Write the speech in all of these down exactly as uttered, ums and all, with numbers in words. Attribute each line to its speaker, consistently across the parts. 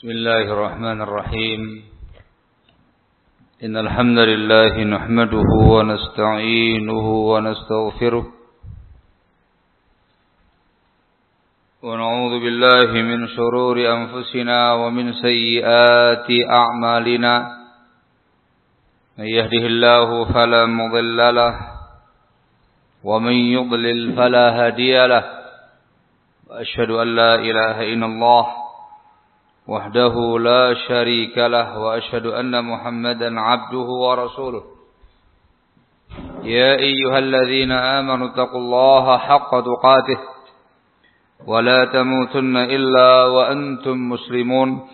Speaker 1: بسم الله الرحمن الرحيم إن الحمد لله نحمده ونستعينه ونستغفره ونعوذ بالله من شرور أنفسنا ومن سيئات أعمالنا من يهده الله فلا مضل له ومن يضلل فلا هادي له وأشهد أن لا إله إلا الله وحده لا شريك له وأشهد أن محمدا عبده ورسوله يا أيها الذين آمنوا اتقوا الله حق تقاته ولا تموتن إلا وأنتم مسلمون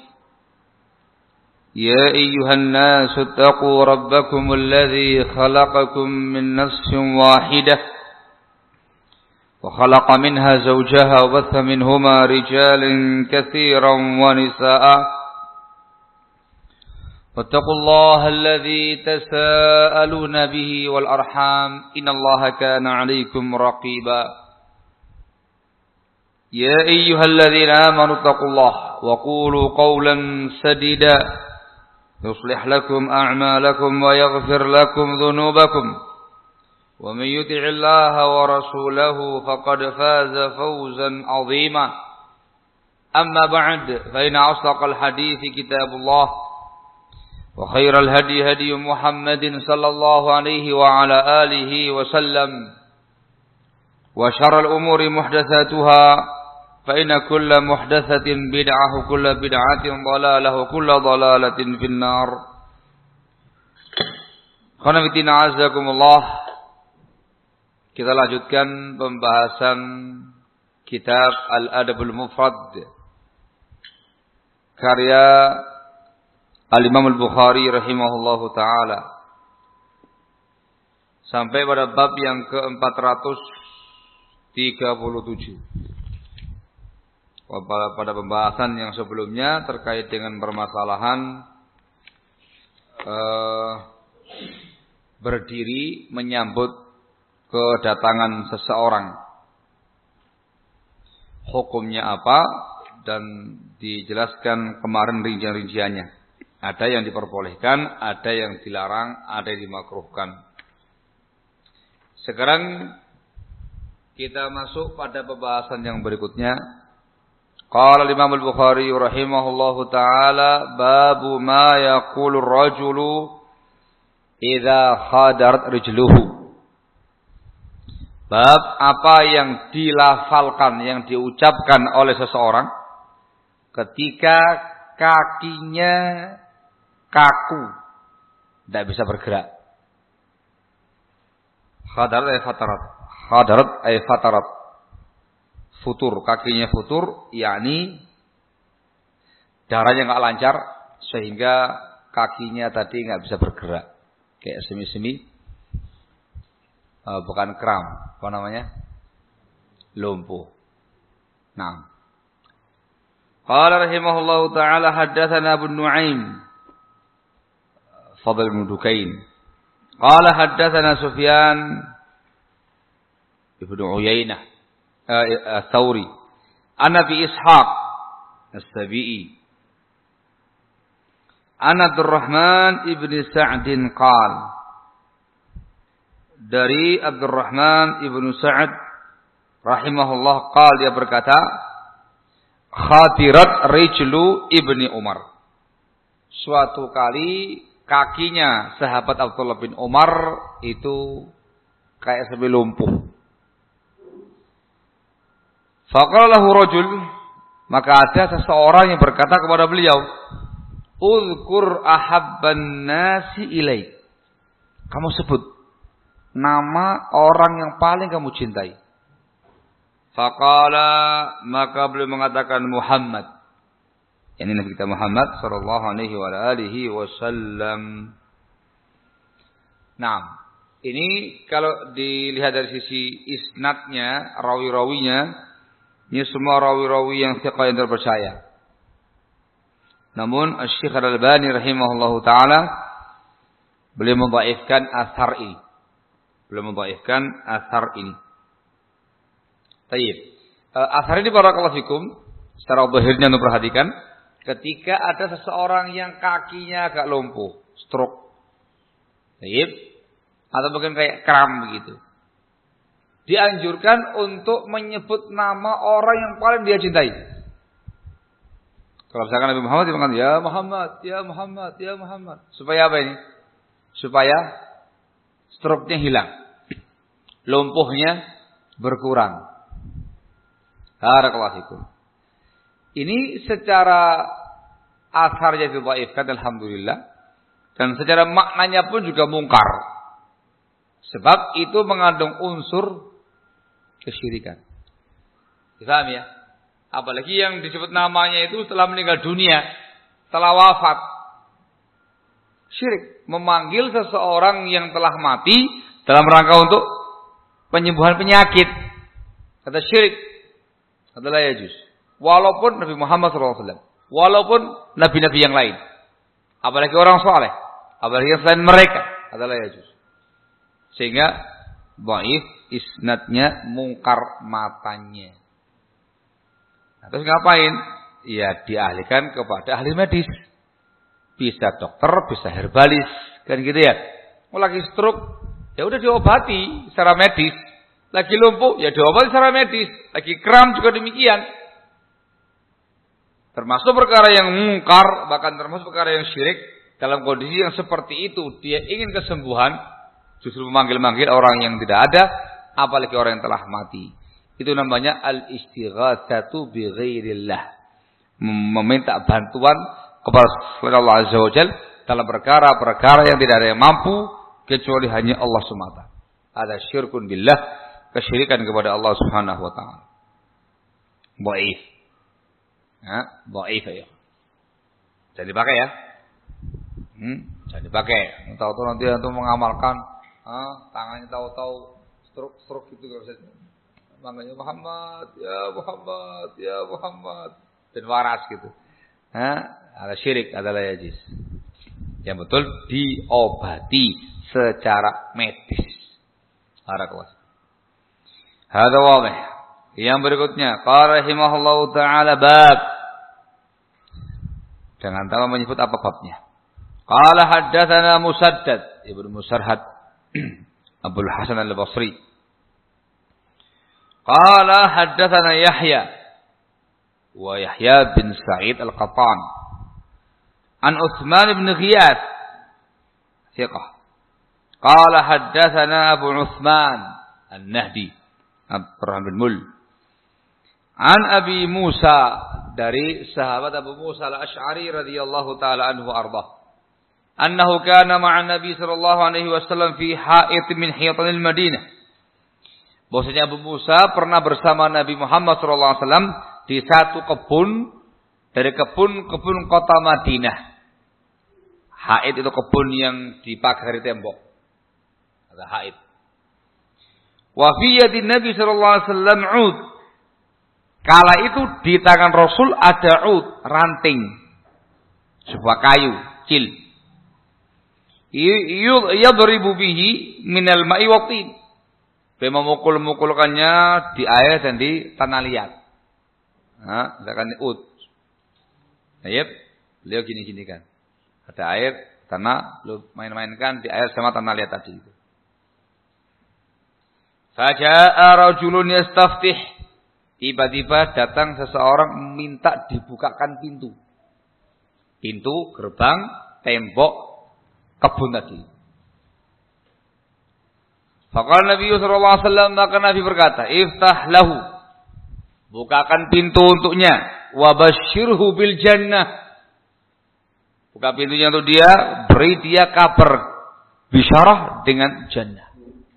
Speaker 1: يا أيها الناس اتقوا ربكم الذي خلقكم من نفس واحدة وخلق منها زوجها وبث منهما رجالا كثيرا ونساء واتقوا الله الذي تساءلون به والأرحام إن الله كان عليكم رقيبا يا أيها الذين آمنوا اتقوا الله وقولوا قولا سديدا يصلح لكم أعمالكم ويغفر لكم ذنوبكم ومن يطع الله ورسوله فقد فاز فوزا عظيما أما بعد فإن أصدق الحديث كتاب الله وخير الهدي هدي محمد صلى الله عليه وعلى آله وسلم وشر الأمور محدثاتها فإن كل محدثة بدعة وكل بدعة ضلالة وكل ضلالة في النار. Khonafidina azakumullah. Kita lanjutkan pembahasan kitab Al-Adabul Mufrad karya Al-Imam Al-Bukhari rahimahullahu ta'ala sampai pada bab yang ke empat ratus tiga puluh tujuh. Pada pembahasan yang sebelumnya terkait dengan permasalahan uh, berdiri menyambut kedatangan seseorang, hukumnya apa, dan dijelaskan kemarin rincian-rinciannya. Ada yang diperbolehkan, ada yang dilarang, ada yang dimakruhkan. Sekarang kita masuk pada pembahasan yang berikutnya. Qala Imam Al-Bukhari rahimahullahu taala, babu ma yaqulu ar-rajulu idza khadarat rijluhu. Bab apa yang dilafalkan, yang diucapkan oleh seseorang ketika kakinya kaku, tidak bisa bergerak. Khadarat ay fatarat. Khadarat ay fatarat. Futur, kakinya futur, yakni darahnya nggak lancar sehingga kakinya tadi nggak bisa bergerak, kayak semi-semi. Uh, bukan kram, apa namanya? Lumpuh. Nah. Qala rahimahullahu ta'ala haddatsana Abu Nu'aim Fadl bin Dukain. Qala haddatsana Sufyan Ibnu Uyainah Ats-Tsauri an Abi Ishaq As-Sabi'i an Abdurrahman ibn Sa'din qala, dari Abdurrahman ibnu Sa'ad rahimahullah qal, dia berkata, khatirat rijlu ibni Umar. Suatu kali kakinya sahabat Abdullah bin Umar itu kayak seperti lumpuh. Faqala lahu rajul, maka ada seseorang yang berkata kepada beliau, uzkur ahabban nasi ilaik. Kamu sebut nama orang yang paling kamu cintai. Faqala, maka beliau mengatakan Muhammad. Ini Nabi kita Muhammad sallallahu alaihi wa alihi wasallam. Nah, ini kalau dilihat dari sisi isnadnya, rawi-rawinya, ini semua rawi-rawi yang thiqah, yang terpercaya. Namun Asy-Syaikh Al-Albani rahimahullahu taala beliau mendhaifkan athar ini. Belum mendhaifkan athar ini. Tayyib. Athar ini barakallahu fikum secara zahirnya untuk perhatikan ketika ada seseorang yang kakinya agak lumpuh, stroke, atau mungkin kayak kram begitu, dianjurkan untuk menyebut nama orang yang paling dia cintai. Kalau misalkan Nabi Muhammad mengatakan ya Muhammad, ya Muhammad, ya Muhammad, supaya apa ini? Supaya stroke-nya hilang, lumpuhnya berkurang. Barakallahu fikum. Ini secara asarnya didhaifkan, alhamdulillah, dan secara maknanya pun juga mungkar. Sebab itu mengandung unsur kesyirikan. Difahami ya? Apalagi yang disebut namanya itu setelah meninggal dunia, setelah wafat. Syirik. Memanggil seseorang yang telah mati dalam rangka untuk penyembuhan penyakit. Kata syirik adalah yajuz. Walaupun Nabi Muhammad shallallahu alaihi wasallam. Walaupun nabi-nabi yang lain. Apalagi orang saleh. Apalagi yang selain mereka. Adalah yajuz. Sehingga dhaif isnadnya, mungkar matanya. Nah, terus ngapain? Ya dialihkan kepada ahli medis. Bisa dokter, bisa herbalis, kan gitu ya. Mau lagi stroke, ya udah diobati secara medis. Lagi lumpuh, ya diobati secara medis. Lagi kram juga demikian. Termasuk perkara yang mungkar, bahkan termasuk perkara yang syirik. Dalam kondisi yang seperti itu, dia ingin kesembuhan, justru memanggil-manggil orang yang tidak ada, apalagi orang yang telah mati. Itu namanya al-istighatsatu bi ghairillah. Meminta bantuan kepada Allah Azza wa Jalla dalam perkara-perkara yang tidak ada yang mampu kecuali hanya Allah semata. Ada syirkun billah, kesyirikan kepada Allah Subhanahu wa taala. Dhaif. Ya, dhaif ya. Jadi dipakai ya. Hmm, jadi dipakai. Tahu-tahu nanti antum mengamalkan, ah, tangannya tahu-tahu stroke-stroke gitu enggak bisa. Namanya Muhammad, ya Muhammad, ya Muhammad, dan waras gitu. Nah, ada syirik, adalah yajis. Yang betul diobati secara medis. Barakallahu. Hada wadih. Yang berikutnya, qala rahimahullahu taala bab. Jangan tahu menyebut apa babnya. Qala haddatsana Musaddad ibnu Musarhad Abdul Hasan al-Basri. Qala haddatsana Yahya wa Yahya bin Sa'id al-Qattan an Utsman bin Ghiyath thiqah. Qala haddatsana Abu Utsman An-Nahdi Abdurrahman bin Mul an Abi Musa, dari sahabat Abu Musa al-Asy'ari radhiyallahu taala anhu arda, annahu kana ma'an Nabi sallallahu alaihi wasallam fi ha'it min hiyatanil Madinah. Bahwasanya Abu Musa pernah bersama Nabi Muhammad sallallahu alaihi wasallam di satu kebun dari kebun-kebun kota Madinah. Ha'it itu kebun yang dipagari tembok. Ada ha'it. Wa fi yadin Nabi sallallahu alaihi wasallam 'ud. Kala itu di tangan Rasul ada 'ud, ranting. Sebuah kayu kecil. Yadribu bihi minal ma'i wa tin. Dia memukul-mukulkannya di air dan di tanah liat. Nah, misalkan ud. Ayat, beliau gini-gini kan. Ada air, tanah, lu main-mainkan di air sama tanah liat tadi itu. Faja'a rajulun yastaftih. Tiba-tiba datang seseorang minta dibukakan pintu. Pintu, gerbang, tembok kebun tadi. Faqala Nabi sallallahu alaihi wasallam, maka Nabi berkata, "Iftah lahu." Bukakan pintu untuknya, wa basyirhu bil jannah. Buka pintunya untuk dia, beri dia kabar bisyarah dengan jannah.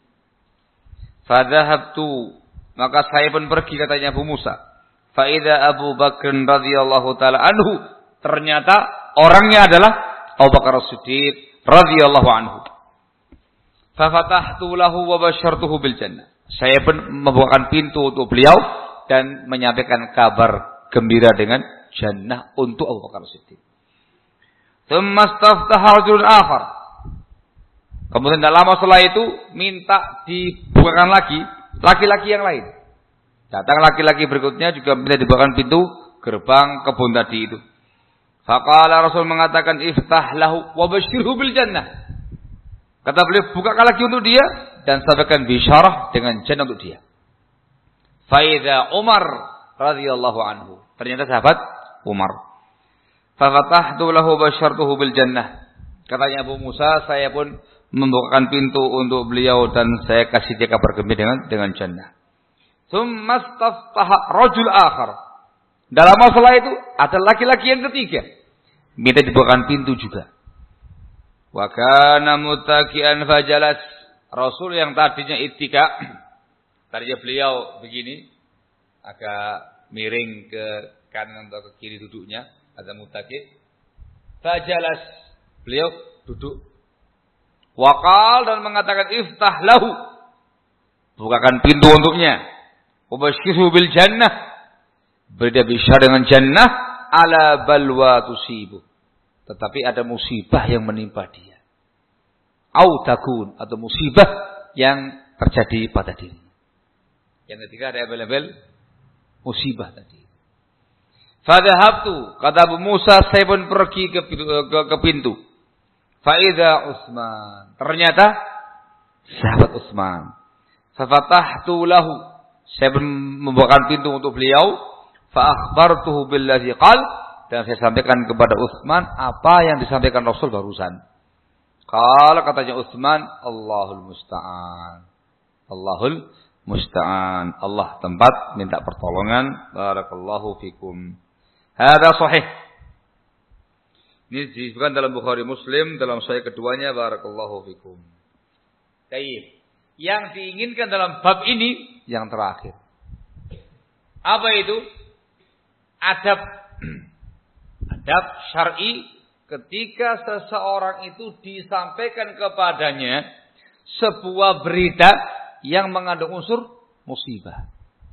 Speaker 1: Fadhahabtu, maka saya pun pergi, katanya Abu Musa. Fa idza Abu Bakr radhiyallahu taala anhu, ternyata orangnya adalah Abu Bakar As-Siddiq radhiyallahu anhu. Fa fatahtu lahu wa basyartuhu bil jannah. Saya pun membukakan pintu untuk beliau dan menyampaikan kabar gembira dengan jannah untuk Abu Bakar As-Siddiq. Tsumma istaftaha rajulun akhar. Kemudian tidak lama setelah itu minta dibukakan lagi laki-laki yang lain. Datang laki-laki berikutnya juga minta dibukakan pintu gerbang kebun tadi itu. Faqala Rasul mengatakan iftah lahu wa basyirhu bil jannah. Kata beliau, bukakan lagi untuk dia dan sampaikan bisyarah dengan jannah untuk dia. Fa idza Umar radhiyallahu anhu. Ternyata sahabat Umar. Fa fatahtu lahu basyartuhu bil jannah. Katanya Abu Musa, saya pun membukakan pintu untuk beliau dan saya kasih dia kabar gembira dengan dengan jannah. Tsumma staftaha rajul akhar. Dalam masalah itu ada laki-laki yang ketiga minta dibukakan pintu juga. Wa kana muttaqian fajalas. Rasul yang tadinya ittika, tadinya beliau begini, agak miring ke kanan atau ke kiri duduknya, ada muttaqi. Fajalas, beliau duduk. Waqal dan mengatakan iftah lahu. Bukakan pintu untuknya. Ubashirhu bil jannah. Beri dia bisyarah dengan jannah ala balwa tusibu. Tetapi ada musibah yang menimpa dia. Au takun, atau musibah yang terjadi pada dirinya. Yang ketiga ada label musibah tadi. Fadhahabtu, kata Abu Musa, saya pun pergi ke, ke, ke pintu. Faidha Utsman. Ternyata sahabat Utsman. Fafatahtu lahu. Saya pun membukakan pintu untuk beliau. Fa akhbartuhu billadzi qal, dan saya sampaikan kepada Utsman apa yang disampaikan Rasul barusan. Qala, katanya Utsman, Allahul musta'an. Allahul musta'an. Allah tempat minta pertolongan. Barakallahu fikum. Hada sahih. Ini disebutkan dalam Bukhari Muslim dalam sahih keduanya. Barakallahu fikum. Baik. Yang diinginkan dalam bab ini yang terakhir. Apa itu? Adab, adab syar'i ketika seseorang itu disampaikan kepadanya sebuah berita yang mengandung unsur musibah.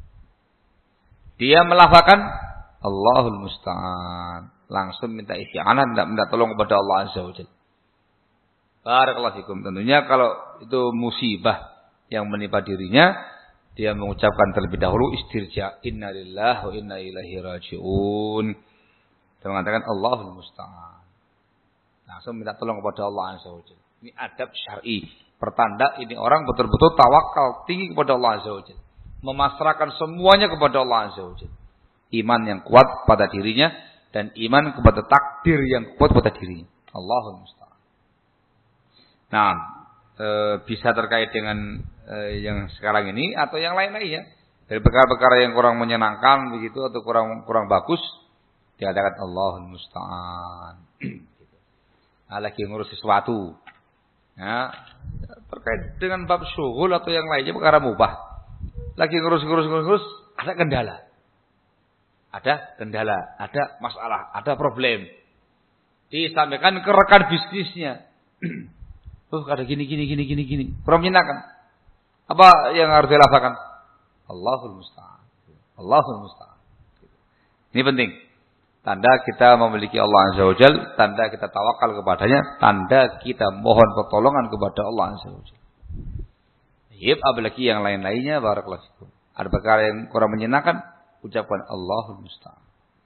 Speaker 1: Dia melafazkan Allahul musta'an, langsung minta isti'anah, tidak minta tolong kepada Allah Azza wa Jalla. Barakallahu fikum. Tentunya kalau itu musibah yang menimpa dirinya, dia mengucapkan terlebih dahulu istirja, inna lillahi wa inna ilaihi raji'un. Dia mengatakan Allahul musta'an. Langsung minta tolong kepada Allah Azza wa Jalla. Ini adab syar'i. Pertanda ini orang betul-betul tawakal tinggi kepada Allah Azza wa Jalla. Memasrahkan semuanya kepada Allah Azza wa Jalla. Iman yang kuat pada dirinya dan iman kepada takdir yang kuat pada dirinya. Allahul musta'an. Nah, e, bisa terkait dengan yang sekarang ini atau yang lain-lainnya dari perkara-perkara yang kurang menyenangkan begitu atau kurang kurang bagus dikatakan Allahul musta'an. Nah, lagi ngurus sesuatu ya, terkait dengan bab syughul atau yang lainnya perkara mubah, lagi ngurus-ngurus-ngurus ada kendala, ada kendala, ada masalah, ada problem, disampaikan ke rekan bisnisnya. Oh, ada gini gini gini gini gini, kurang menyenangkan. Apa yang harus dilakukan? Allahul musta'an. Allahul musta'an. Ini penting. Tanda kita memiliki Allah Azza wa Jalla, tanda kita tawakal kepadanya, tanda kita mohon pertolongan kepada Allah Azza wa Jalla. Yep, apalagi yang lain-lainnya barakallahu fikum. Ada perkara yang kurang menyenangkan, ucapkan Allahul musta'an.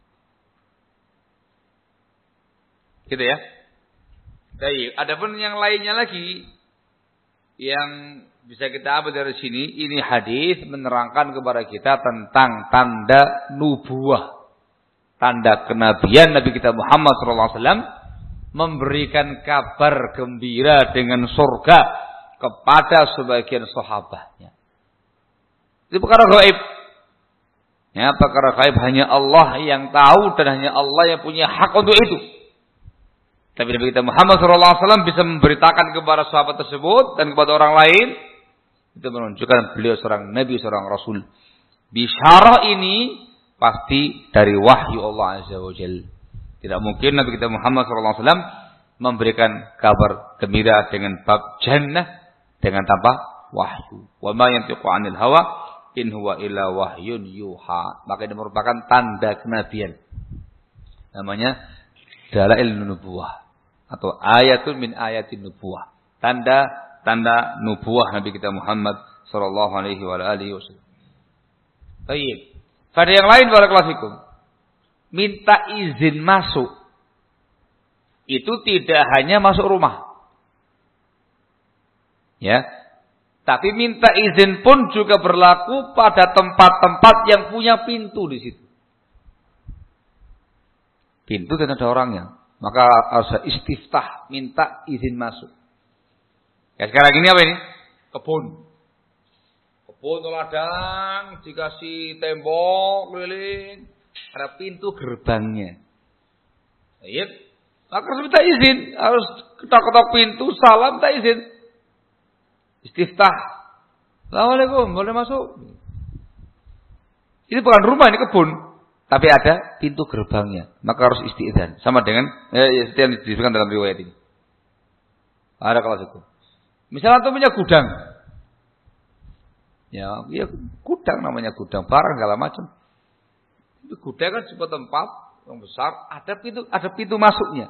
Speaker 1: Gitu ya. Baik, adapun yang lainnya lagi yang bisa kita ambil dari sini, ini hadis menerangkan kepada kita tentang tanda nubuah, tanda kenabian Nabi kita Muhammad shallallahu alaihi wasallam, memberikan kabar gembira dengan surga kepada sebagian sahabatnya. Itu perkara gaib. Ya, perkara gaib hanya Allah yang tahu dan hanya Allah yang punya hak untuk itu. Tapi Nabi kita Muhammad shallallahu alaihi wasallam bisa memberitakan kepada sahabat tersebut dan kepada orang lain. Itu menunjukkan beliau seorang Nabi, seorang Rasul. Bisyarah ini pasti dari wahyu Allah Azza wa Jalla. Tidak mungkin Nabi kita Muhammad shallallahu alaihi wasallam memberikan kabar gembira dengan bab jannah dengan tanpa wahyu. Wa ma yantiqu 'anil hawa in huwa illa wahyun yuha. Maka ini merupakan tanda kenabian. Namanya dalail nubuwah atau ayatun min ayatin nubuwah. Tanda tanda nubuah Nabi kita Muhammad sallallahu alaihi wa alihi wasallam. Baik. Pada yang lain barakallahu fikum. Minta izin masuk itu tidak hanya masuk rumah. Ya. Tapi minta izin pun juga berlaku pada tempat-tempat yang punya pintu di situ. Pintu dan ada orangnya. Maka harus istiftah, minta izin masuk. Ya sekarang ini apa ini? Kebun. Kebun ladang, dikasih tembok keliling, ada pintu gerbangnya. Iya. Maka harus minta izin, harus ketok-ketok pintu, salam, minta izin. Istiftah. Assalamualaikum, boleh masuk. Ini bukan rumah, ini kebun. Tapi ada pintu gerbangnya. Maka harus isti'dzan. Sama dengan eh, yang disebutkan dalam riwayat ini. Ada kelas itu. Misalnya antum punya gudang. Ya, ya gudang namanya gudang. Barang segala macam. Itu gudang kan sebuah tempat yang besar. Ada pintu, ada pintu masuknya.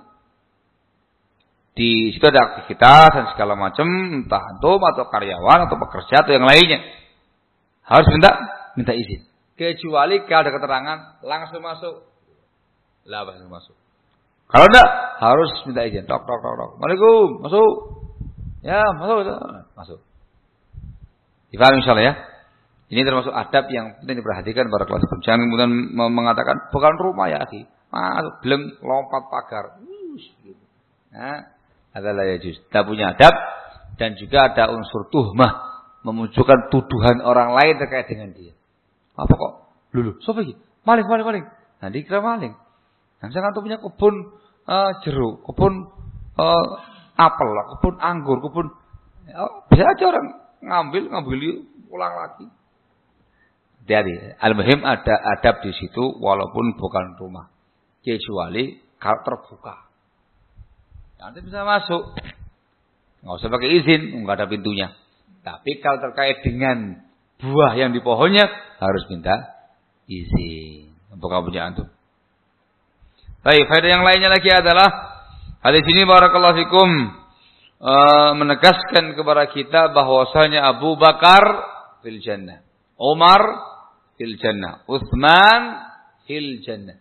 Speaker 1: Di situ ada aktivitas dan segala macam. Entah antum atau karyawan atau pekerja atau yang lainnya. Harus minta minta izin. Kecuali kalau ada keterangan langsung masuk. Lah langsung masuk. Kalau enggak harus minta izin. Tok tok tok tok. Assalamualaikum, masuk. Ya, masuk. Masuk. Dipahami insyaallah ya. Ini termasuk adab yang penting diperhatikan para kelas. Jangan kemudian mengatakan bukan rumah ya, akhi. Masuk belum lompat pagar. Nah, adalah ya juz. Kita punya adab dan juga ada unsur tuhmah, memunculkan tuduhan orang lain terkait dengan dia. Apa kok? Lulu, siapa ini? Maling, maling, maling. Nah, dikira maling. Nah, misalkan tuh punya kebun uh, jeruk, kebun uh, apel, kebun anggur, kebun oh, bisa aja orang ngambil, ngambil pulang lagi. Jadi, al-muhim ada adab di situ walaupun bukan rumah. Kecuali kalau terbuka. Nanti bisa masuk. Enggak usah pakai izin, enggak ada pintunya. Tapi kalau terkait dengan buah yang di pohonnya harus minta izin. Bukan punya antum. Baik, faedah yang lainnya lagi adalah hadis ini barakallahu fikum uh, menegaskan kepada kita bahwasanya Abu Bakar fil jannah, Umar fil jannah, Utsman fil jannah.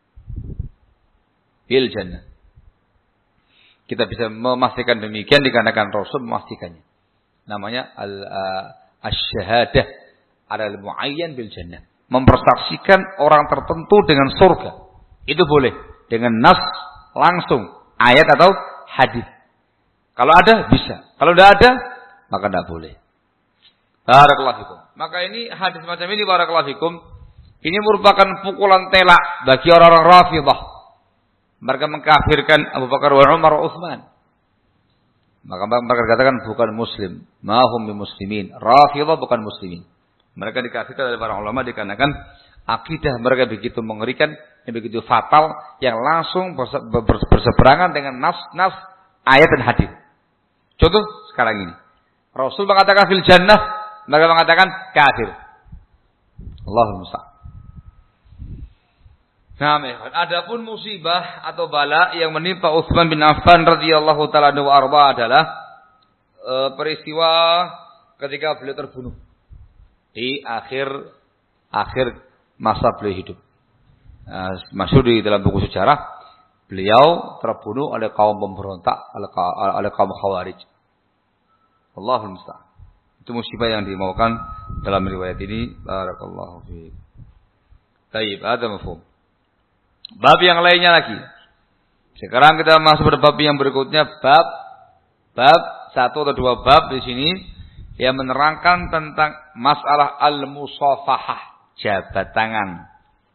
Speaker 1: Fil jannah. Kita bisa memastikan demikian dikarenakan Rasul memastikannya. Namanya al uh, asy-syahadah alal muayyan bil jannah. Mempersaksikan orang tertentu dengan surga. Itu boleh dengan nas langsung, ayat atau hadis. Kalau ada bisa, kalau tidak ada maka tidak boleh. Barakallahu fikum. Maka ini hadis macam ini barakallahu fikum, ini merupakan pukulan telak bagi orang-orang Rafidhah. Mereka mengkafirkan Abu Bakar wa Umar wa Utsman. Maka mereka katakan bukan muslim. Mahum bimuslimin. Rafidhah bukan muslimin. Mereka dikafirkan oleh para ulama dikarenakan akidah mereka begitu mengerikan, yang begitu fatal, yang langsung berseberangan dengan nas-nas ayat dan hadis. Contoh sekarang ini. Rasul mengatakan fil jannah, mereka mengatakan kafir. Allahumma musta'an. Nah, adapun musibah atau bala yang menimpa Utsman bin Affan radhiyallahu taala anhu arba adalah e, peristiwa ketika beliau terbunuh di akhir akhir masa beliau hidup. Nah, masyhur di dalam buku sejarah, beliau terbunuh oleh kaum pemberontak, oleh, oleh kaum Khawarij. Allahul musta'an. Itu musibah yang dimaukan dalam riwayat ini. Barakallahu fiik. Baik, ada mafhum. Bab yang lainnya lagi. Sekarang kita masuk pada bab yang berikutnya, bab bab satu atau dua bab di sini yang menerangkan tentang masalah al-musafahah, jabat tangan.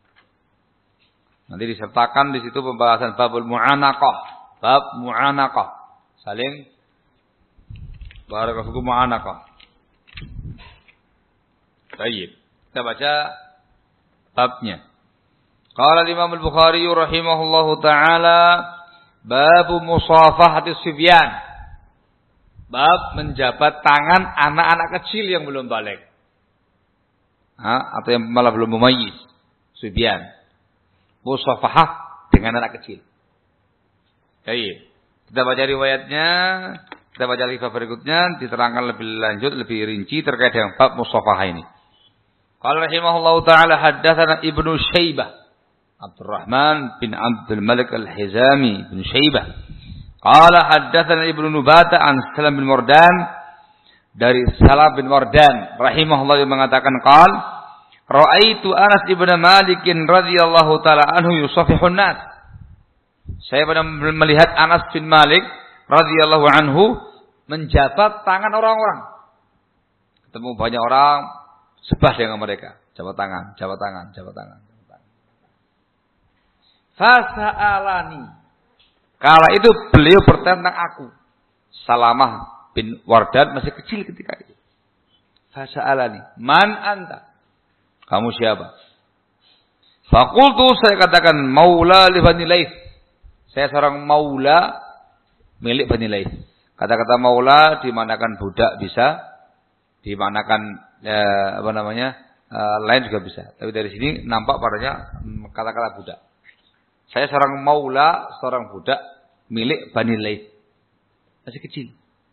Speaker 1: Nanti disertakan di situ pembahasan babul mu'anaqah, bab mu'anaqah, saling barakallahu mu'anaqah. Baik, kita baca babnya. Qala Imam Al-Bukhari rahimahullahu taala bab musafahati sibyan. Bab menjabat tangan anak-anak kecil yang belum baligh. Ha, atau yang malah belum mumayyiz. Sibyan. Musafahah dengan anak kecil. Baik. Kita baca riwayatnya, kita baca riwayat berikutnya diterangkan lebih lanjut, lebih rinci terkait dengan bab musafahah ini. Qala rahimahullahu taala haddatsana Ibnu Syaibah Abdurrahman bin Abdul Malik Al-Hizami bin Syaibah Qala haddatsana Ibnu Nubata an Salam bin Murdan, dari Salam bin Murdan rahimahullah yang mengatakan qal ra'aitu Anas bin Malik radhiyallahu taala anhu yusafihun nas. Saya pernah melihat Anas bin Malik radhiyallahu anhu menjabat tangan orang-orang. Ketemu banyak orang, sebah dengan mereka, jabat tangan, jabat tangan, jabat tangan, jabat tangan. Fasa'alani. Kala itu beliau bertanya tentang aku. Salamah bin Wardan masih kecil ketika itu. Fasa'alani, man anta? Kamu siapa? Fakultu, saya katakan maula li Bani Laits. Saya seorang maula milik Bani Laits. Kata-kata maula dimanakan budak bisa, dimanakan eh, apa namanya eh, lain juga bisa. Tapi dari sini nampak padanya kata-kata budak. Saya seorang maula, seorang budak milik Bani Laits. Masih kecil.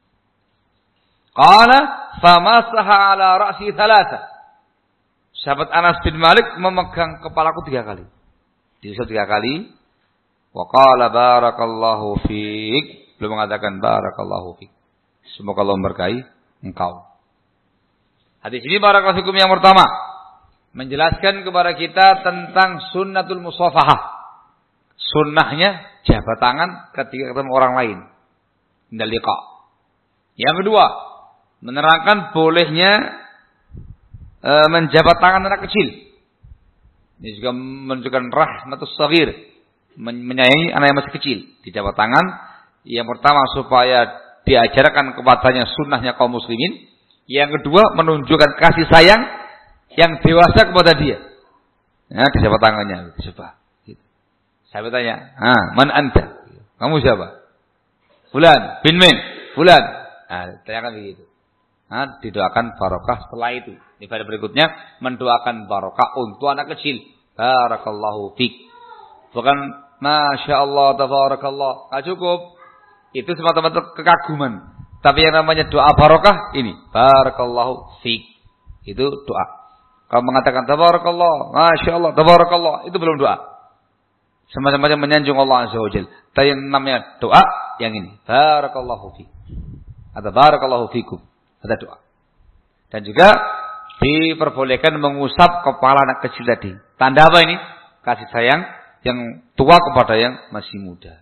Speaker 1: Qala famasaha ala ra'si thalatha. Sahabat Anas bin Malik memegang kepalaku tiga kali. Diusap tiga kali. Wa qala barakallahu fiik. Belum mengatakan barakallahu fiik. Semoga Allah memberkahi engkau. Hadis ini barakallahu fikum yang pertama menjelaskan kepada kita tentang sunnatul musafahah. Sunnahnya jabat tangan ketika ketemu orang lain. Indal liqa. Yang kedua, menerangkan bolehnya e, menjabat tangan anak kecil. Ini juga menunjukkan rahmatus shaghir, menyayangi anak yang masih kecil. Dijabat tangan. Yang pertama supaya diajarkan kepadanya sunnahnya kaum muslimin. Yang kedua menunjukkan kasih sayang yang dewasa kepada dia. Ya, dijabat tangannya, coba. Saya bertanya, "Ah, man anta?" Kamu siapa? Fulan bin Min, Fulan. Nah, tanyakan begitu. Nah, didoakan barokah setelah itu. Di pada berikutnya mendoakan barokah untuk anak kecil. Barakallahu fik. Bukan masya Allah tabarakallah. Enggak cukup. Itu semata-mata kekaguman. Tapi yang namanya doa barokah ini, barakallahu fik. Itu doa. Kalau mengatakan tabarakallah, masya Allah, tabarakallah, itu belum doa. Semacam-macam menyanjung Allah Azza wa Jalla. Tapi yang namanya doa yang ini, barakallahu fik. Atau barakallahu fikum. Ada doa. Dan juga diperbolehkan mengusap kepala anak kecil tadi. Tanda apa ini? Kasih sayang yang tua kepada yang masih muda.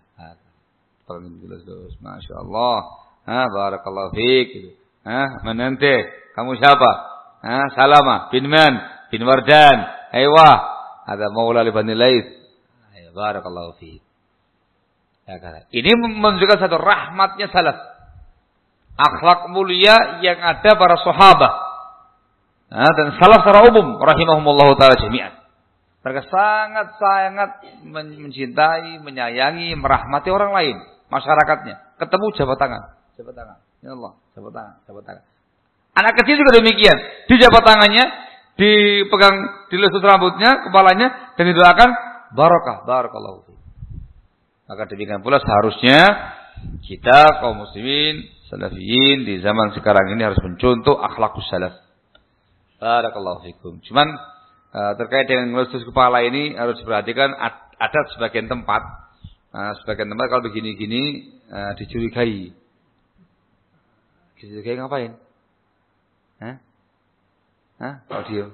Speaker 1: Masya Allah. Ha, barakallahu fik. Ha, menante. Kamu siapa? Ha, Salamah bin Man bin Wardan. Aywa. Ada maula li Bani Laits. Barakallahu fiik. Ya, ini menunjukkan satu rahmatnya salaf. Akhlak mulia yang ada para sahabat. Nah, dan salaf secara umum rahimahumullah taala jami'an. Mereka sangat-sangat mencintai, menyayangi, merahmati orang lain, masyarakatnya. Ketemu jabat tangan, jabat tangan. Ya Allah, jabat tangan, jabat tangan. Anak kecil juga demikian. Di jabat tangannya, dipegang dilus rambutnya, kepalanya dan didoakan barakah, barakallahu fiik. Maka demikian pula seharusnya kita kaum muslimin, salafiyin di zaman sekarang ini harus mencontoh akhlaqus salaf. Barakallahu fikum. Cuman uh, terkait dengan ngelus kepala ini harus diperhatikan ada sebagian tempat, uh, sebagian tempat kalau begini-gini uh, dicurigai. Dicurigai ngapain? Hah? Hah? Audio.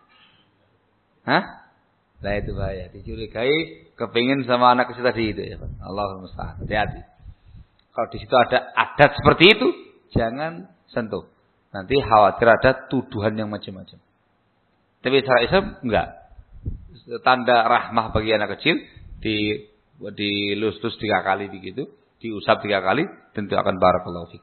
Speaker 1: Hah? Nah itu bahaya, dicurigai kepingin sama anak kecil tadi itu ya Pak. Allahumma musta'an. Hati-hati. Kalau di situ ada adat seperti itu, jangan sentuh. Nanti khawatir ada tuduhan yang macam-macam. Tapi secara Islam enggak. Tanda rahmah bagi anak kecil di dilus-lus tiga kali begitu, diusap tiga kali, tentu akan barakallahu fik.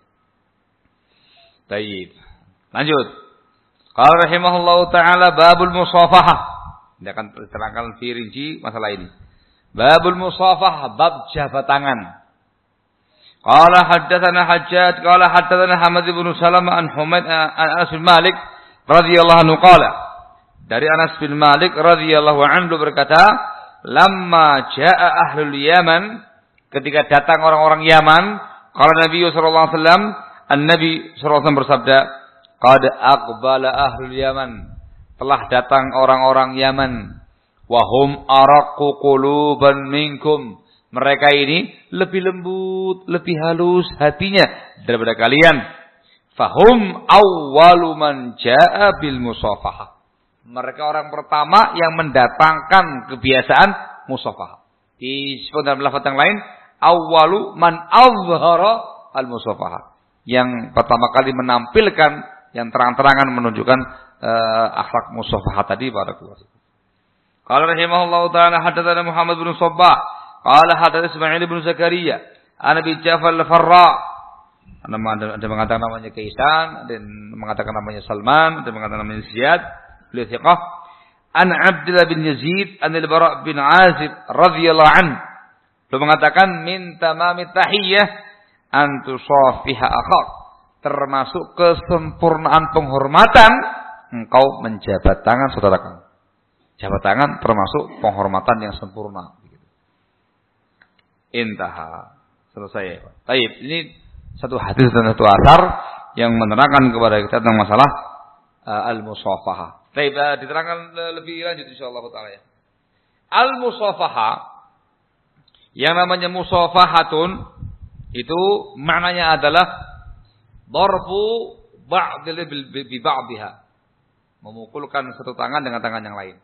Speaker 1: Baik. Lanjut. Qala rahimahullahu taala babul musafahah. Dia akan terangkan lebih rinci masalah ini. Babul musafah, bab jabat tangan. Qala haddatsana Hajjaj, qala haddatsana Hamad bin Salamah an Humaid an Anas bin Malik radhiyallahu anhu qala. Dari Anas bin Malik radhiyallahu anhu berkata, "Lamma jaa ahlul Yaman," ketika datang orang-orang Yaman, qala Nabi sallallahu alaihi wasallam, an-Nabi sallallahu alaihi wasallam bersabda, "Qad aqbala ahlul Yaman." Telah datang orang-orang Yaman. Wahum araqqu quluban minkum. Mereka ini lebih lembut, lebih halus hatinya daripada kalian. Fahum awwalu man jaa bil musafahah. Mereka orang pertama yang mendatangkan kebiasaan musafahah. Disebut dalam lafaz yang lain, awwalu man azhara al musafahah. Yang pertama kali menampilkan yang terang-terangan menunjukkan uh, akhlak musafahah tadi barakallahu fikum. Qala rahimahullahu ta'ala hadatsana Muhammad bin Shabbah qala hadatsana Ismail bin Zakaria an Abi Ja'far al-Farra. Ada, ada mengatakan namanya Kaisan, ada mengatakan namanya Salman, ada mengatakan namanya Ziyad, beliau thiqah. An Abdullah bin Yazid an al-Bara' bin Azib radhiyallahu anhu. Beliau mengatakan min tamamit tahiyyah an tusafiha akhak. Termasuk kesempurnaan penghormatan engkau menjabat tangan saudara kamu. Jabat tangan termasuk penghormatan yang sempurna. Intaha. Selesai. Baik, ini satu hadis dan satu asar yang menerangkan kepada kita tentang masalah uh, al-musafahah. Baik, uh, diterangkan uh, lebih lanjut insyaallah taala ya. Al-musafahah yang namanya musafahatun itu maknanya adalah darbu ba'dil bi ba'dihha. Memukulkan satu tangan dengan tangan yang lain.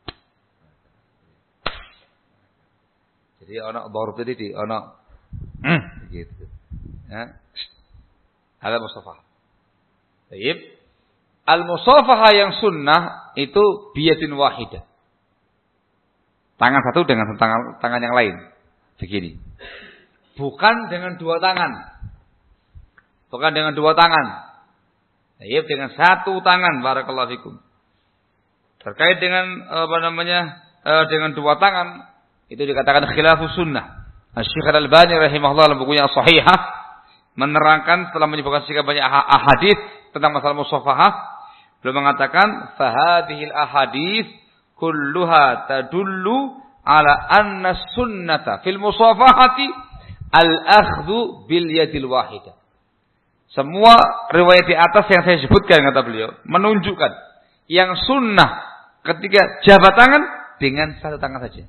Speaker 1: Jadi ana darb tadi di ana hmm gitu. Ya. Ada musafahah. Baik. Al-musafahah yang sunnah itu biyadin wahidah. Tangan satu dengan tangan tangan yang lain. Begini. Bukan dengan dua tangan. Bukan dengan dua tangan. Baik, dengan satu tangan barakallahu fikum. Terkait dengan apa namanya? dengan dua tangan itu dikatakan khilafus sunnah. Asy-Syaikh Al-Albani rahimahullah dalam bukunya As-Shahihah menerangkan setelah menyebutkan sekian banyak ahadits tentang masalah musafahah, beliau mengatakan fahadhil ahadits kulluha tadullu ala anna sunnata fil musafahati al-akhdhu bil yadil wahidah. Semua riwayat di atas yang saya sebutkan kata beliau menunjukkan yang sunnah ketika jabat tangan dengan satu tangan saja.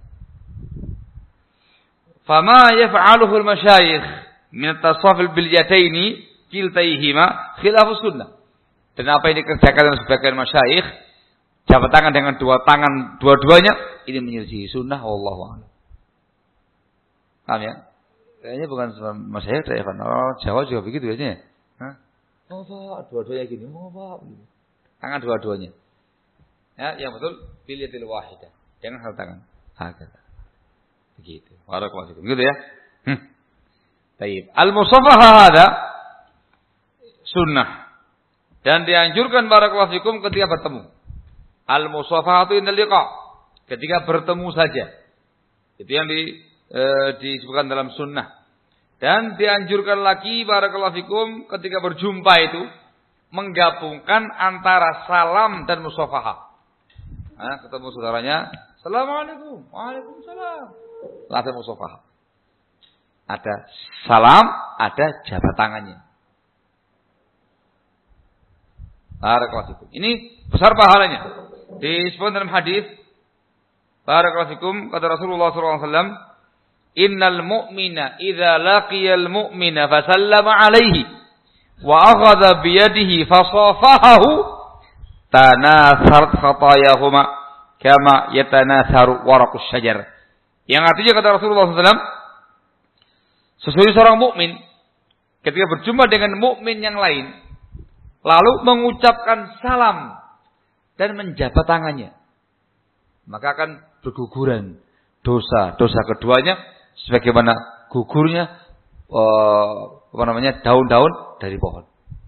Speaker 1: Fama yaf'aluhu al-masyayikh min at-tasaful bil yadaini kiltaihima khilafus sunnah. Dan apa yang dikerjakan oleh sebagian masyayikh jabat tangan dengan dua tangan dua-duanya ini menyelisih sunnah wallahu a'lam. Paham ya? Kayaknya bukan masyayikh ya, orang Jawa juga begitu ya. Hah? Oh, Pak, dua-duanya gini, oh, Pak. Tangan dua-duanya. Ya, yang betul bil yadil wahidah. Jangan satu tangan. Hakata. Begitu. Barakallahu fikum. Begitu ya. Hmm. Baik. Al-musafahah ada sunnah dan dianjurkan barakallahu fikum ketika bertemu. Al-musafahah itu indal liqa. Ketika bertemu saja. Itu yang di e, disebutkan dalam sunnah. Dan dianjurkan lagi barakallahu fikum ketika berjumpa itu menggabungkan antara salam dan musafahah. Nah, ketemu saudaranya, assalamualaikum, waalaikumsalam. Langsung musafahah. Ada salam, ada jabat tangannya. Barakallahu fikum. Ini besar pahalanya. Disebut dalam hadis barakallahu fikum kata Rasulullah sallallahu alaihi wasallam, innal mu'mina idza laqiyal mu'mina fasallama alaihi wa akhadha bi yadihi fasafahahu tanatharat khatayahuma kama yatanatharu waraqus syajar. Yang artinya kata Rasulullah sallallahu alaihi wasallam, sesungguhnya seorang mukmin ketika berjumpa dengan mukmin yang lain lalu mengucapkan salam dan menjabat tangannya, maka akan berguguran dosa-dosa keduanya sebagaimana gugurnya uh, apa namanya daun-daun dari pohon.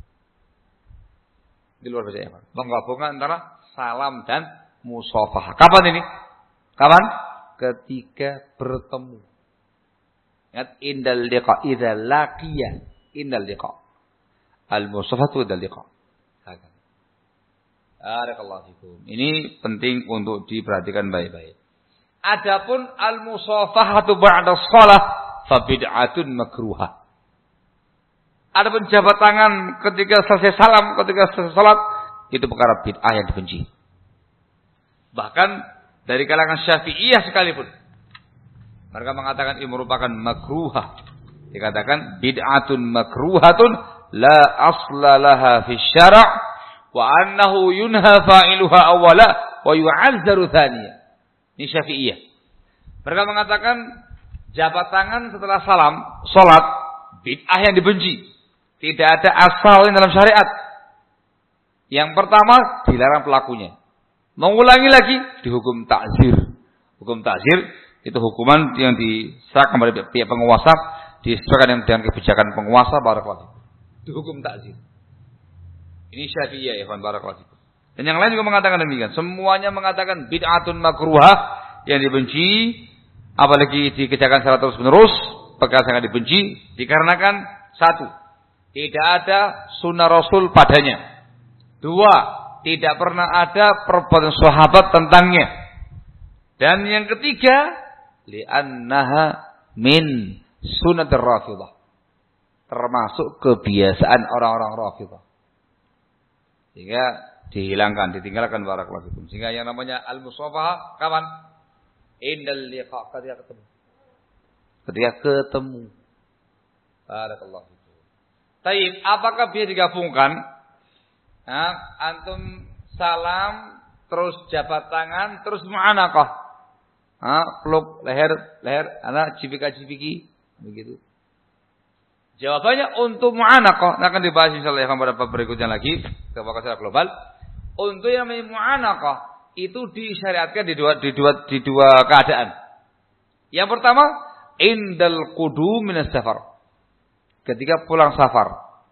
Speaker 1: Di luar biasa ya, menggabungkan antara salam dan musafahah. Kapan ini? Kapan? Ketika bertemu. Ingat indal liqa idza laqiya indal liqa. Al-musafahatu indal liqa. Barakallahu fikum. Ini penting untuk diperhatikan baik-baik. Adapun al-musafahatu ba'da shalah fa bid'atun makruhah. Adapun jabat tangan ketika selesai salam, ketika selesai salat, itu perkara bid'ah yang dibenci. Bahkan dari kalangan Syafi'iyah sekalipun Mereka mengatakan ini merupakan makruhah. Dikatakan bid'atun makruhatun la asla laha fi syara' wa annahu yunha fa'iluha awwala wa yu'azzaru thaniya. Ini Syafi'iyah. Mereka mengatakan jabat tangan setelah salam, salat, bid'ah yang dibenci. Tidak ada asalnya dalam syariat. Yang pertama dilarang pelakunya. Mengulangi lagi dihukum ta'zir. Hukum ta'zir itu hukuman yang diserahkan kepada pihak penguasa, disesuaikan dengan kebijakan penguasa, barakallahu. Dihukum ta'zir. Ini Syafi'iyah ya, barakallahu. Dan yang lain juga mengatakan demikian. Semuanya mengatakan bid'atun makruhah yang dibenci, apalagi dikerjakan secara terus-menerus, perkara sangat dibenci dikarenakan satu, tidak ada sunnah Rasul padanya. Dua, tidak pernah ada perbuatan sahabat tentangnya. Dan yang ketiga, li'annaha min sunnatir Rafidah. Termasuk kebiasaan orang-orang Rafidah. Sehingga dihilangkan, ditinggalkan barakallahu fikum. Sehingga yang namanya al-musafahah kapan? Indal liqa, ketika ketemu. Ketika ketemu. Barakallahu fikum. Taib, apakah bisa digabungkan? Nah, antum salam, terus jabat tangan, terus mu'anaqah. Ah, peluk leher, leher, anak cipika-cipiki, begitu. Jawabannya untuk mu'anaqah, akan dibahas insyaallah pada bab berikutnya lagi, kebakan secara global. Untuk yang namanya mu'anaqah itu disyariatkan di dua di dua di dua keadaan. Yang pertama, indal qudum minas safar. Ketika pulang safar.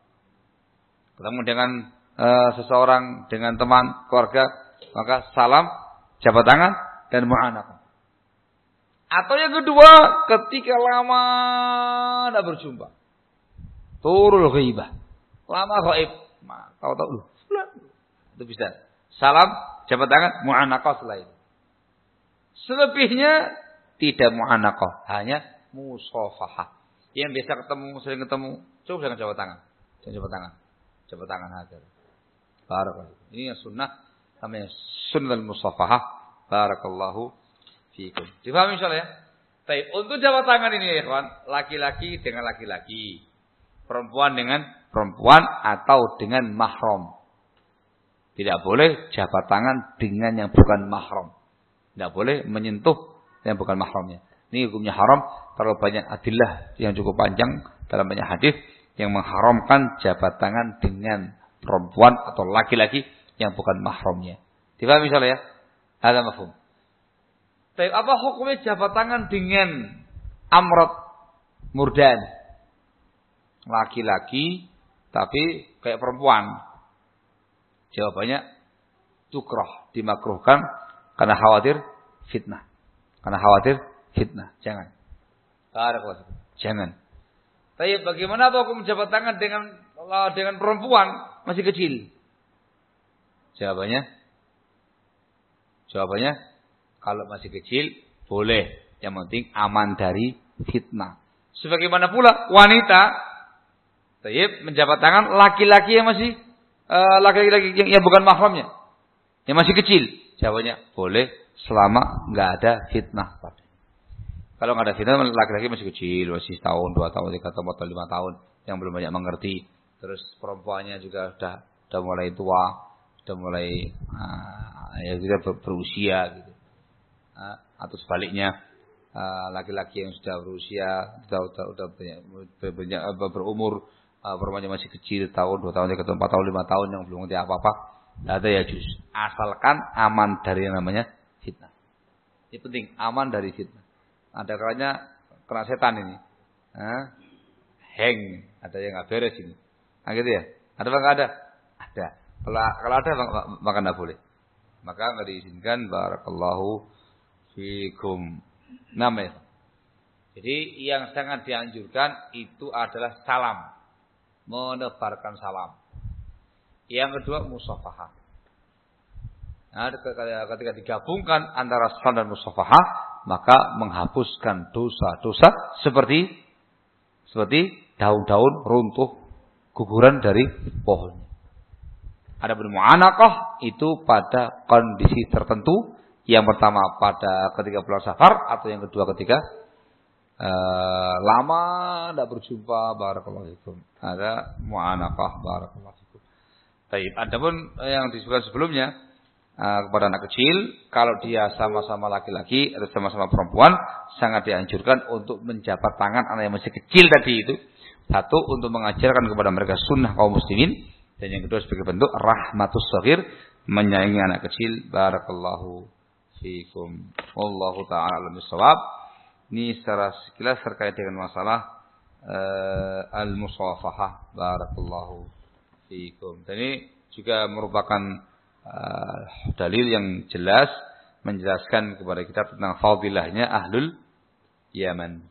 Speaker 1: Ketemu dengan Uh, seseorang, dengan teman, keluarga, maka salam, jabat tangan, dan mu'anaqah. Atau yang kedua, ketika lama tidak berjumpa, turul ghaibah, lama ghaib, tahu-tahu, itu bisa. Salam, jabat tangan, mu'anaqah setelah itu. Selebihnya tidak mu'anaqah, hanya musafahah. Yang biasa ketemu, sering ketemu, cukup dengan jabat tangan, jangan jabat tangan, jabat tangan aja. Barakallahu. Ini yang sunnah namanya sunnah al-musafahah. Barakallahu fiikum. Dipahami insyaallah ya? Baik, untuk jabat tangan ini ya kawan, laki-laki dengan laki-laki, perempuan dengan perempuan atau dengan mahram. Tidak boleh jabat tangan dengan yang bukan mahram. Tidak boleh menyentuh yang bukan mahramnya. Ini hukumnya haram. Terlalu banyak adillah yang cukup panjang dalam banyak hadis yang mengharamkan jabat tangan dengan perempuan atau laki-laki yang bukan mahramnya. Dipahami insyaallah ya? Ada mafhum. Tapi apa hukumnya jabat tangan dengan amrat murdan? Laki-laki tapi kayak perempuan. Jawabannya tukrah, dimakruhkan karena khawatir fitnah. Karena khawatir fitnah. Jangan. Barakallahu. Jangan. Tapi bagaimana hukum jabat tangan dengan dengan perempuan masih kecil? Jawabannya, jawabannya kalau masih kecil boleh, yang penting aman dari fitnah. Sebagaimana pula wanita, tayyib menjabat tangan laki-laki yang masih uh, laki-laki yang, yang bukan mahramnya, yang masih kecil. Jawabannya boleh selama nggak ada fitnah. Kalau nggak ada fitnah, laki-laki masih kecil, masih tahun, dua tahun, tiga tahun, empat tahun, lima tahun, yang belum banyak mengerti. Terus perempuannya juga sudah sudah mulai tua, sudah mulai uh, ya kita ber, berusia gitu. Uh, atau sebaliknya uh, laki-laki yang sudah berusia, sudah sudah, sudah banyak, banyak uh, berumur, uh, perempuannya masih kecil, tahun, dua tahun, tiga tahun, empat tahun, lima tahun yang belum ngerti apa-apa, tidak ada ya juz. Asalkan aman dari yang namanya fitnah. Ini penting, aman dari fitnah. Ada kalanya kena setan ini, uh, hang, ada yang nggak beres ini. Nah gitu ya. Ada apa enggak ada? Ada. Kalau kalau ada maka enggak boleh. Maka enggak diizinkan. Barakallahu fikum. Nama. Jadi yang sangat dianjurkan itu adalah salam. Menebarkan salam. Yang kedua musafahah. Nah, ketika digabungkan antara salam dan musafahah, maka menghapuskan dosa-dosa seperti seperti daun-daun runtuh, guguran dari pohonnya. Adapun mu'anaqah itu pada kondisi tertentu. Yang pertama pada ketika pulang safar, atau yang kedua ketika uh, lama tidak berjumpa, barakallahu fikum. Ada mu'anaqah, barakallahu fikum. Baik, adapun yang disebutkan sebelumnya uh, kepada anak kecil, kalau dia sama-sama laki-laki atau sama-sama perempuan, sangat dianjurkan untuk menjabat tangan anak yang masih kecil tadi itu. Satu, untuk mengajarkan kepada mereka sunnah kaum muslimin, dan yang kedua sebagai bentuk rahmatus shaghir, menyayangi anak kecil. Barakallahu fikum. Wallahu ta'ala alam bissawab. Ini secara sekilas terkait dengan masalah uh, al-musafahah. Barakallahu fikum. Dan ini juga merupakan uh, dalil yang jelas menjelaskan kepada kita tentang fadilahnya ahlul Yaman.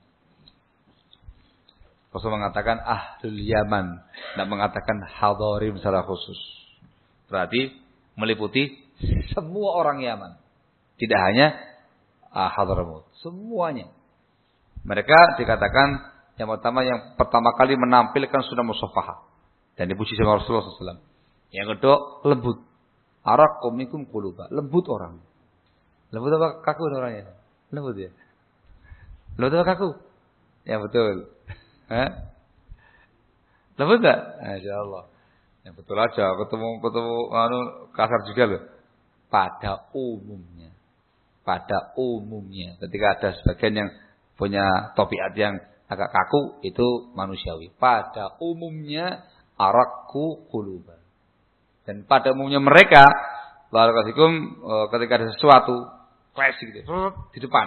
Speaker 1: Rasul mengatakan ahlul Yaman, tidak mengatakan hadirin secara khusus. Berarti meliputi semua orang Yaman. Tidak hanya uh, Hadramut, semuanya. Mereka dikatakan yang pertama yang pertama kali menampilkan sunnah musafahah dan dipuji sama Rasulullah shallallahu alaihi wasallam. Yang kedua lembut. Arakum minkum quluba, lembut orang. Lembut apa kaku orangnya? Lembut ya. Lembut apa kaku? Ya betul. Hah? Lembut enggak? Insyaallah. Ya betul aja, ketemu ketemu anu kasar juga loh. Pada umumnya. Pada umumnya. Ketika ada sebagian yang punya tabiat yang agak kaku, itu manusiawi. Pada umumnya araku quluba. Dan pada umumnya mereka, barakallahu ketika ada sesuatu klasik gitu, di depan.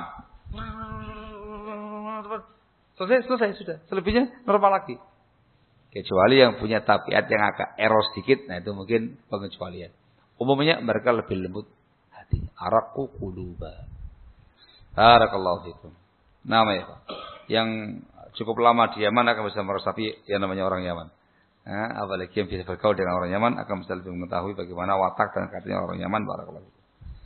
Speaker 1: Selesai, selesai sudah. Selebihnya normal lagi. Kecuali yang punya tabiat yang agak error sedikit, nah itu mungkin pengecualian. Umumnya mereka lebih lembut hati. Araku quluba. Barakallahu fikum. Nama ya, Pak. Yang cukup lama di Yaman akan bisa meresapi yang namanya orang Yaman. Nah, apalagi yang bisa bergaul dengan orang Yaman akan bisa lebih mengetahui bagaimana watak dan katanya orang Yaman. Barakallahu fikum.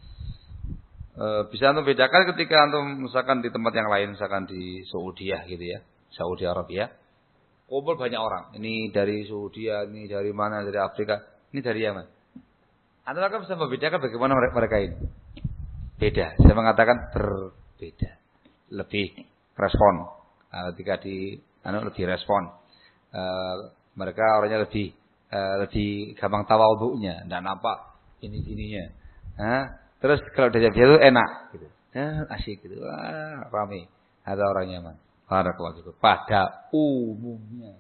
Speaker 1: E, bisa antum bedakan ketika antum misalkan di tempat yang lain, misalkan di Saudiah gitu ya, Saudi Arabia. Kumpul banyak orang. Ini dari Saudi, ini dari mana, dari Afrika, ini dari Yaman. Anda akan bisa membedakan bagaimana mereka ini. Beda. Saya mengatakan berbeda. Lebih respon. Nah, ketika di, anu lebih respon. Uh, mereka orangnya lebih, uh, lebih gampang tawadhu'nya, tidak nampak ini ininya. Nah, terus kalau dia itu enak, gitu. Nah, asyik gitu. Wah, ramai. Ada orang Yaman. Barakallahu. Pada umumnya.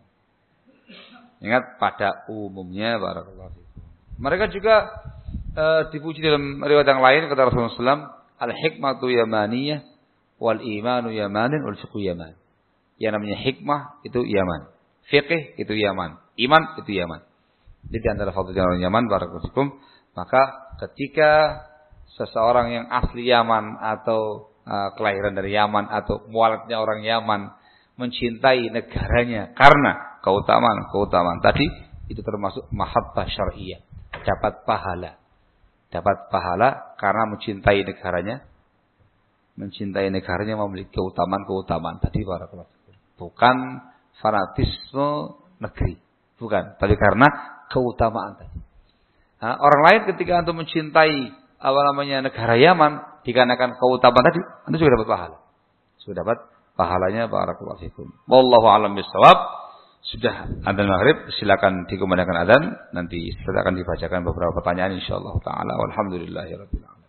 Speaker 1: Ingat pada umumnya barakallahu. Mereka juga uh, dipuji dalam riwayat yang lain kata Rasulullah shallallahu alaihi wasallam, al-hikmatu yamaniyah wal imanu yamanin wal fiqhu yaman. Yang namanya hikmah itu Yaman, fiqh itu Yaman, iman itu Yaman. Jadi antara fadilnya orang Yaman barakallahu. Maka ketika seseorang yang asli Yaman atau Uh, kelahiran dari Yaman atau mualatnya orang Yaman mencintai negaranya karena keutamaan-keutamaan tadi, itu termasuk mahabbah syar'iyyah, dapat pahala. Dapat pahala karena mencintai negaranya, mencintai negaranya memiliki keutamaan-keutamaan tadi barakallahu. Bukan fanatisme negeri, bukan, tapi karena keutamaan tadi. Nah, orang lain ketika antum mencintai apa namanya negara Yaman dikarenakan keutamaan tadi, Anda juga dapat pahala. Sudah dapat pahalanya barakallahu fikum. Wallahu a'lam bissawab. Sudah adzan maghrib, silakan dikumandangkan adzan, nanti kita akan dibacakan beberapa pertanyaan insyaallah taala. Walhamdulillahirabbil alamin.